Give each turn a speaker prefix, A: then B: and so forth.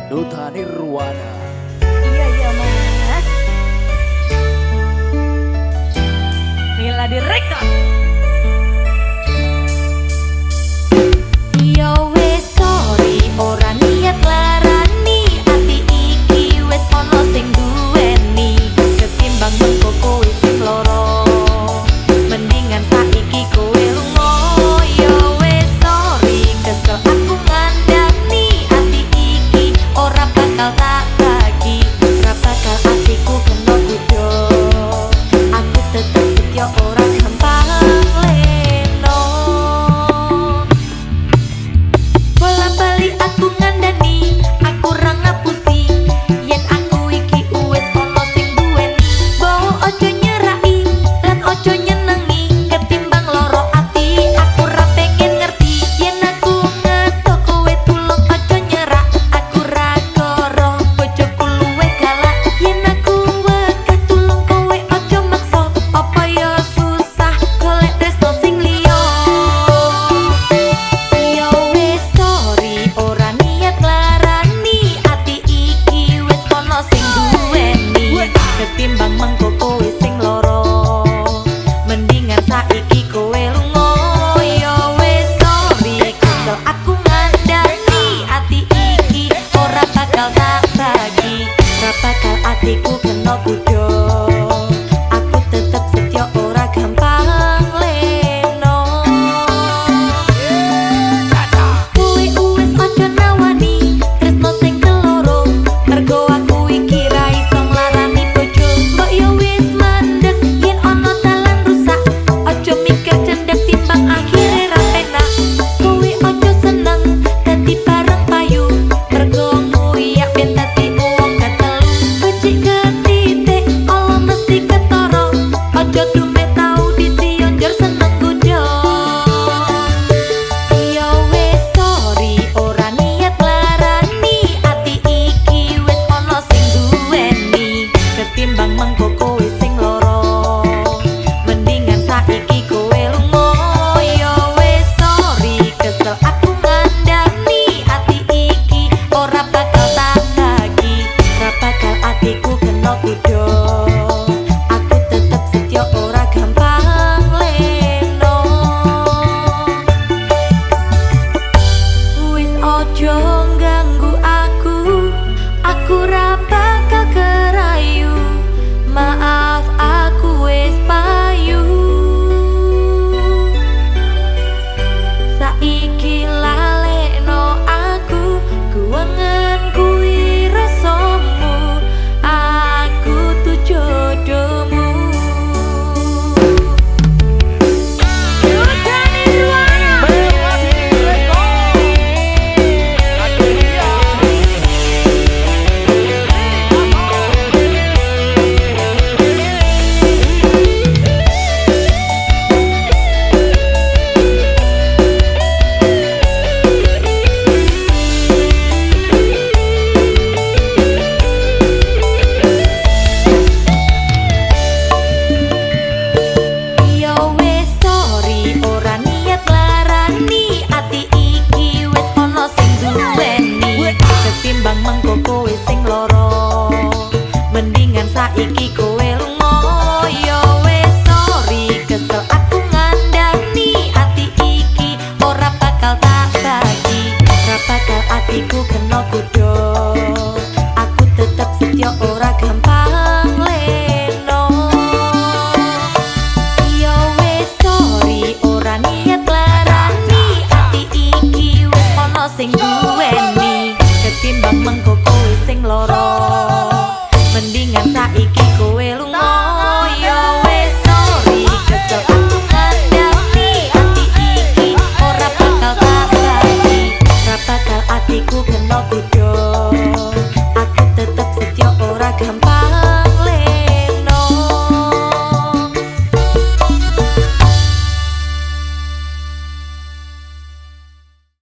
A: Duta Nirwana.
B: Iya mas. Mila direkam. Yo wes sorry ora niat larani, ati iki wes ono sing duweni. Ketimbang mengko kowe sing loro, mendingan saiki kowe lunga. Yo wes sorry kesel aku ngandani, ati iki ora bakal tak bagi. Ora bakal atiku kena kudo, aku tetep setia ora gampang leno. Bola-bali aku ngandani, aku ora ngapusi yen aku iki wis ono sing duweni. Bawa ojo nyerai lan ojo nyenengi, ketimbang loro ati aku ora pengen ngerti. Yen aku ngetok kowe tulung ojo nyerak, aku ra goro bojoku luwe galak. Yen aku wegah tulung kowe ojo maksa, apa ya susah golek tresno sing liya. Yo wis sorry ora niat larani, ati iki wis ono sing duweni. Ketimbang mengko kowe sing loro, mendingan saiki kowe lunga. Yo wis sorry kesel aku ngandani, ati iki ora bakal tak bagi. Ora bakal atiku kena kudo, aku tetep setia ora gampang leno. Kowe wis ojo nawani tresno sing keloro, mergo aku iki ra iso nglarani bojo. Mbok yo wis mandeg yen ana dalan rusak, ojo mikir cendek timbang akhire ra penak. Kowe ojo seneng dadi bareng payu, mergo nguyak ben dadi wong gatelu. Becik ketitik ala mesti ketara, ojo dume tau disiyon njur seneng kudo. Yo wis sorry ora niat larani, ati iki wis ono sing duweni. Ketimbang mengko kowe sing loro, mendingan saiki kowe lunga. Yo wis sorry kesel aku ngandani, ati iki ora bakal tak bagi. Ora bakal atiku kena kudo, aku tetep setia ora gampang leno. Wis ojo ganggu aku ra bakal kerayu. Maaf aku wis payu, saiki lalekno aku kuwengen kuwi rasamu, aku tuh jodohmu. Duta Nirwana. Yo wis sorry ora niat larani, ati iki wis ono sing duweni. Ketimbang mengko kowe sing loro, mendingan saiki kowe lunga. Yo wis sorry kesel aku ngandani, ati iki ora bakal tak bagi. Ora bakal atiku kena kudo, aku tetep setia ora gampang leno. Yo wis sorry ora niat larani, ati iki wis ono sing duweni. Ketimbang mengko kowe sing loro, mendingan saiki kowe